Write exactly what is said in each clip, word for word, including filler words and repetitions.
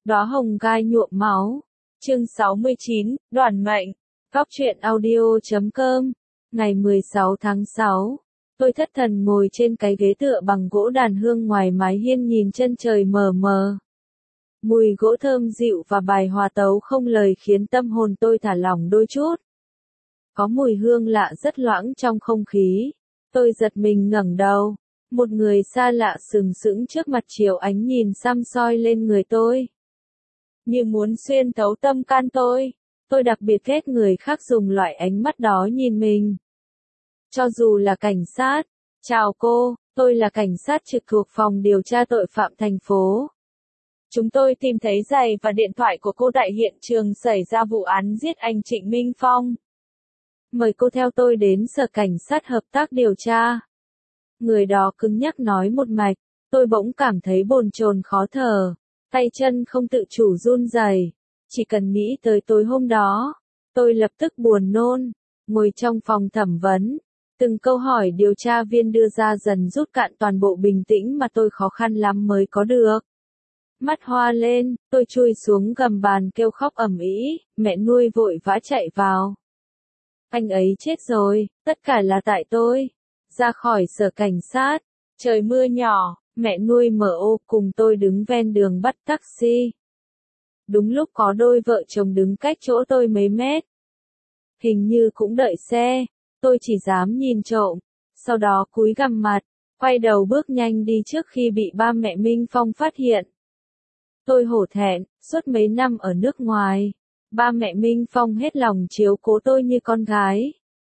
Đóa hồng gai nhuộm máu. Chương sáu mươi chín, Đoàn mệnh. Góc truyện audio chấm com. Ngày mười sáu tháng sáu. Tôi thất thần ngồi trên cái ghế tựa bằng gỗ đàn hương ngoài mái hiên nhìn chân trời mờ mờ. Mùi gỗ thơm dịu và bài hòa tấu không lời khiến tâm hồn tôi thả lỏng đôi chút. Có mùi hương lạ rất loãng trong không khí. Tôi giật mình ngẩng đầu. Một người xa lạ sừng sững trước mặt chiều ánh nhìn xăm soi lên người tôi. Như muốn xuyên thấu tâm can tôi. Tôi đặc biệt ghét người khác dùng loại ánh mắt đó nhìn mình. Cho dù là cảnh sát. Chào cô, tôi là cảnh sát trực thuộc phòng điều tra tội phạm thành phố. Chúng tôi tìm thấy giày và điện thoại của cô tại hiện trường xảy ra vụ án giết anh Trịnh Minh Phong. Mời cô theo tôi đến sở cảnh sát hợp tác điều tra. Người đó cứng nhắc nói một mạch, tôi bỗng cảm thấy bồn chồn khó thở, tay chân không tự chủ run rẩy. Chỉ cần nghĩ tới tối hôm đó, tôi lập tức buồn nôn, ngồi trong phòng thẩm vấn. Từng câu hỏi điều tra viên đưa ra dần rút cạn toàn bộ bình tĩnh mà tôi khó khăn lắm mới có được. Mắt hoa lên, tôi chui xuống gầm bàn kêu khóc ầm ĩ, mẹ nuôi vội vã chạy vào. Anh ấy chết rồi, tất cả là tại tôi. Ra khỏi sở cảnh sát, trời mưa nhỏ, mẹ nuôi mở ô cùng tôi đứng ven đường bắt taxi. Đúng lúc có đôi vợ chồng đứng cách chỗ tôi mấy mét. Hình như cũng đợi xe, tôi chỉ dám nhìn trộm, sau đó cúi gằm mặt, quay đầu bước nhanh đi trước khi bị ba mẹ Minh Phong phát hiện. Tôi hổ thẹn, suốt mấy năm ở nước ngoài, ba mẹ Minh Phong hết lòng chiếu cố tôi như con gái.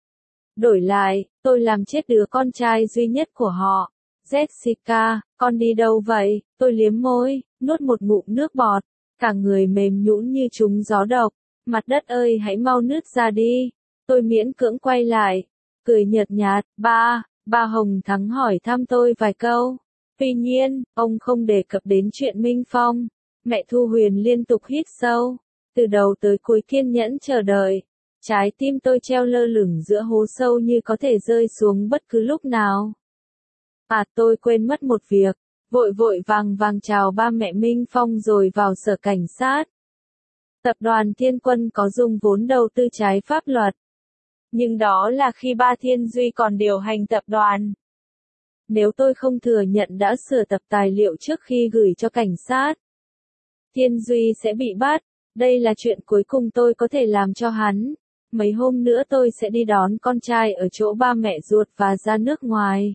Đổi lại, tôi làm chết đứa con trai duy nhất của họ. Jessica, con đi đâu vậy? Tôi liếm môi, nuốt một ngụm nước bọt, cả người mềm nhũn như trúng gió độc. Mặt đất ơi hãy mau nứt ra đi. Tôi miễn cưỡng quay lại, cười nhợt nhạt. Ba, ba Hồng Thắng hỏi thăm tôi vài câu. Tuy nhiên, ông không đề cập đến chuyện Minh Phong. Mẹ Thu Huyền liên tục hít sâu, từ đầu tới cuối kiên nhẫn chờ đợi. Trái tim tôi treo lơ lửng giữa hố sâu như có thể rơi xuống bất cứ lúc nào. À, tôi quên mất một việc, vội vội vàng vàng chào ba mẹ Minh Phong rồi vào sở cảnh sát. Tập đoàn Thiên Quân có dùng vốn đầu tư trái pháp luật. Nhưng đó là khi ba Thiên Duy còn điều hành tập đoàn. Nếu tôi không thừa nhận đã sửa tập tài liệu trước khi gửi cho cảnh sát, Thiên Duy sẽ bị bắt. Đây là chuyện cuối cùng tôi có thể làm cho hắn. Mấy hôm nữa tôi sẽ đi đón con trai ở chỗ ba mẹ ruột và ra nước ngoài.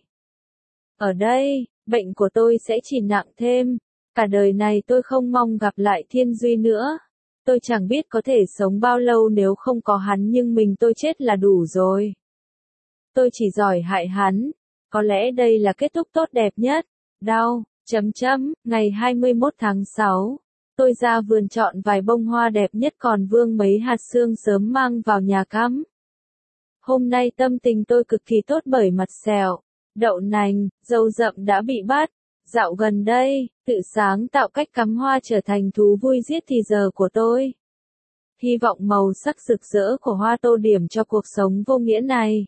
Ở đây, bệnh của tôi sẽ chỉ nặng thêm. Cả đời này tôi không mong gặp lại Thiên Duy nữa. Tôi chẳng biết có thể sống bao lâu nếu không có hắn, nhưng mình tôi chết là đủ rồi. Tôi chỉ giỏi hại hắn. Có lẽ đây là kết thúc tốt đẹp nhất. Đau, chấm chấm, ngày hai mươi mốt tháng sáu. Tôi ra vườn chọn vài bông hoa đẹp nhất còn vương mấy hạt sương sớm mang vào nhà cắm. Hôm nay tâm tình tôi cực kỳ tốt bởi mặt sẹo, đậu nành, dâu rậm đã bị bắt. Dạo gần đây, tự sáng tạo cách cắm hoa trở thành thú vui giết thì giờ của tôi. Hy vọng màu sắc rực rỡ của hoa tô điểm cho cuộc sống vô nghĩa này.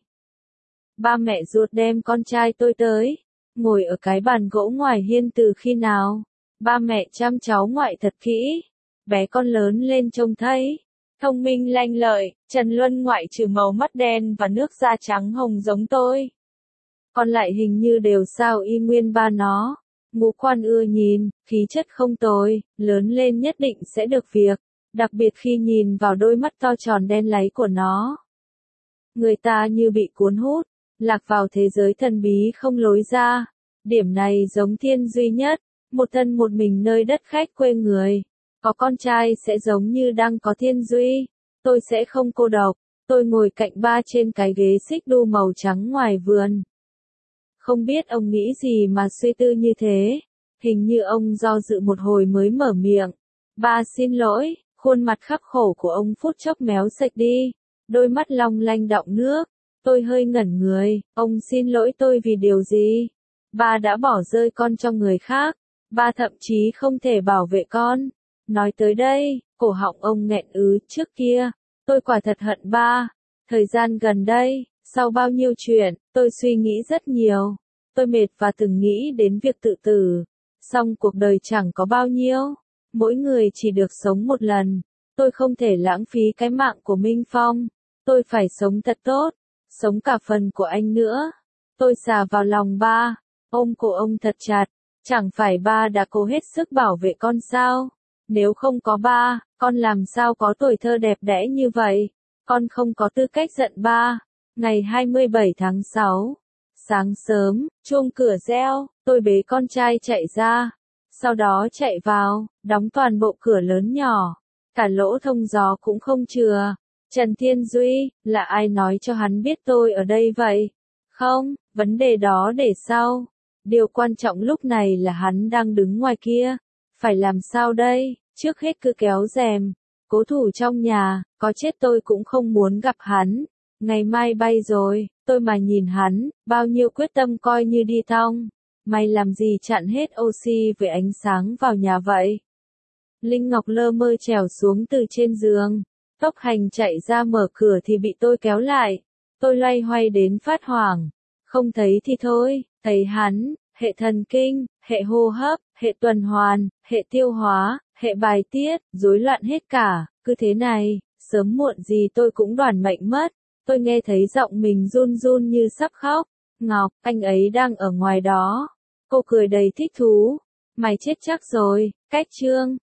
Ba mẹ ruột đem con trai tôi tới, ngồi ở cái bàn gỗ ngoài hiên từ khi nào. Ba mẹ chăm cháu ngoại thật kỹ. Bé con lớn lên trông thấy thông minh lanh lợi. Trần Luân ngoại trừ màu mắt đen và nước da trắng hồng giống tôi, còn lại hình như đều sao y nguyên ba nó. Ngũ quan ưa nhìn, khí chất không tồi, lớn lên nhất định sẽ được việc, đặc biệt khi nhìn vào đôi mắt to tròn đen láy của nó. Người ta như bị cuốn hút, lạc vào thế giới thần bí không lối ra. Điểm này giống Thiên Duy nhất. Một thân một mình nơi đất khách quê người. Có con trai sẽ giống như đang có Thiên Duy. Tôi sẽ không cô độc. Tôi ngồi cạnh ba trên cái ghế xích đu màu trắng ngoài vườn. Không biết ông nghĩ gì mà suy tư như thế. Hình như ông do dự một hồi mới mở miệng. Ba xin lỗi. Khuôn mặt khắc khổ của ông phút chốc méo sạch đi. Đôi mắt long lanh đọng nước. Tôi hơi ngẩn người. Ông xin lỗi tôi vì điều gì? Ba đã bỏ rơi con cho người khác. Ba thậm chí không thể bảo vệ con. Nói tới đây, cổ họng ông nghẹn ứ. Trước kia, tôi quả thật hận ba. Thời gian gần đây, sau bao nhiêu chuyện, tôi suy nghĩ rất nhiều. Tôi mệt và từng nghĩ đến việc tự tử. Song cuộc đời chẳng có bao nhiêu. Mỗi người chỉ được sống một lần. Tôi không thể lãng phí cái mạng của Minh Phong. Tôi phải sống thật tốt. Sống cả phần của anh nữa. Tôi xà vào lòng ba. Ôm cổ ông thật chặt. Chẳng phải ba đã cố hết sức bảo vệ con sao? Nếu không có ba, con làm sao có tuổi thơ đẹp đẽ như vậy? Con không có tư cách giận ba. Ngày hai mươi bảy tháng sáu. Sáng sớm, chuông cửa reo, tôi bế con trai chạy ra. Sau đó chạy vào, đóng toàn bộ cửa lớn nhỏ. Cả lỗ thông gió cũng không chừa. Trần Thiên Duy, là ai nói cho hắn biết tôi ở đây vậy? Không, vấn đề đó để sau. Điều quan trọng lúc này là hắn đang đứng ngoài kia. Phải làm sao đây? Trước hết cứ kéo rèm. Cố thủ trong nhà, có chết tôi cũng không muốn gặp hắn. Ngày mai bay rồi, tôi mà nhìn hắn, bao nhiêu quyết tâm coi như đi thong. Mày làm gì chặn hết oxy với ánh sáng vào nhà vậy? Linh Ngọc lơ mơ trèo xuống từ trên giường. Tốc Hành chạy ra mở cửa thì bị tôi kéo lại. Tôi loay hoay đến phát hoảng. Không thấy thì thôi, thấy hắn, hệ thần kinh, hệ hô hấp, hệ tuần hoàn, hệ tiêu hóa, hệ bài tiết, rối loạn hết cả, cứ thế này, sớm muộn gì tôi cũng đoản mệnh mất. Tôi nghe thấy giọng mình run run như sắp khóc. Ngọc, anh ấy đang ở ngoài đó. Cô cười đầy thích thú. Mày chết chắc rồi, cách chương.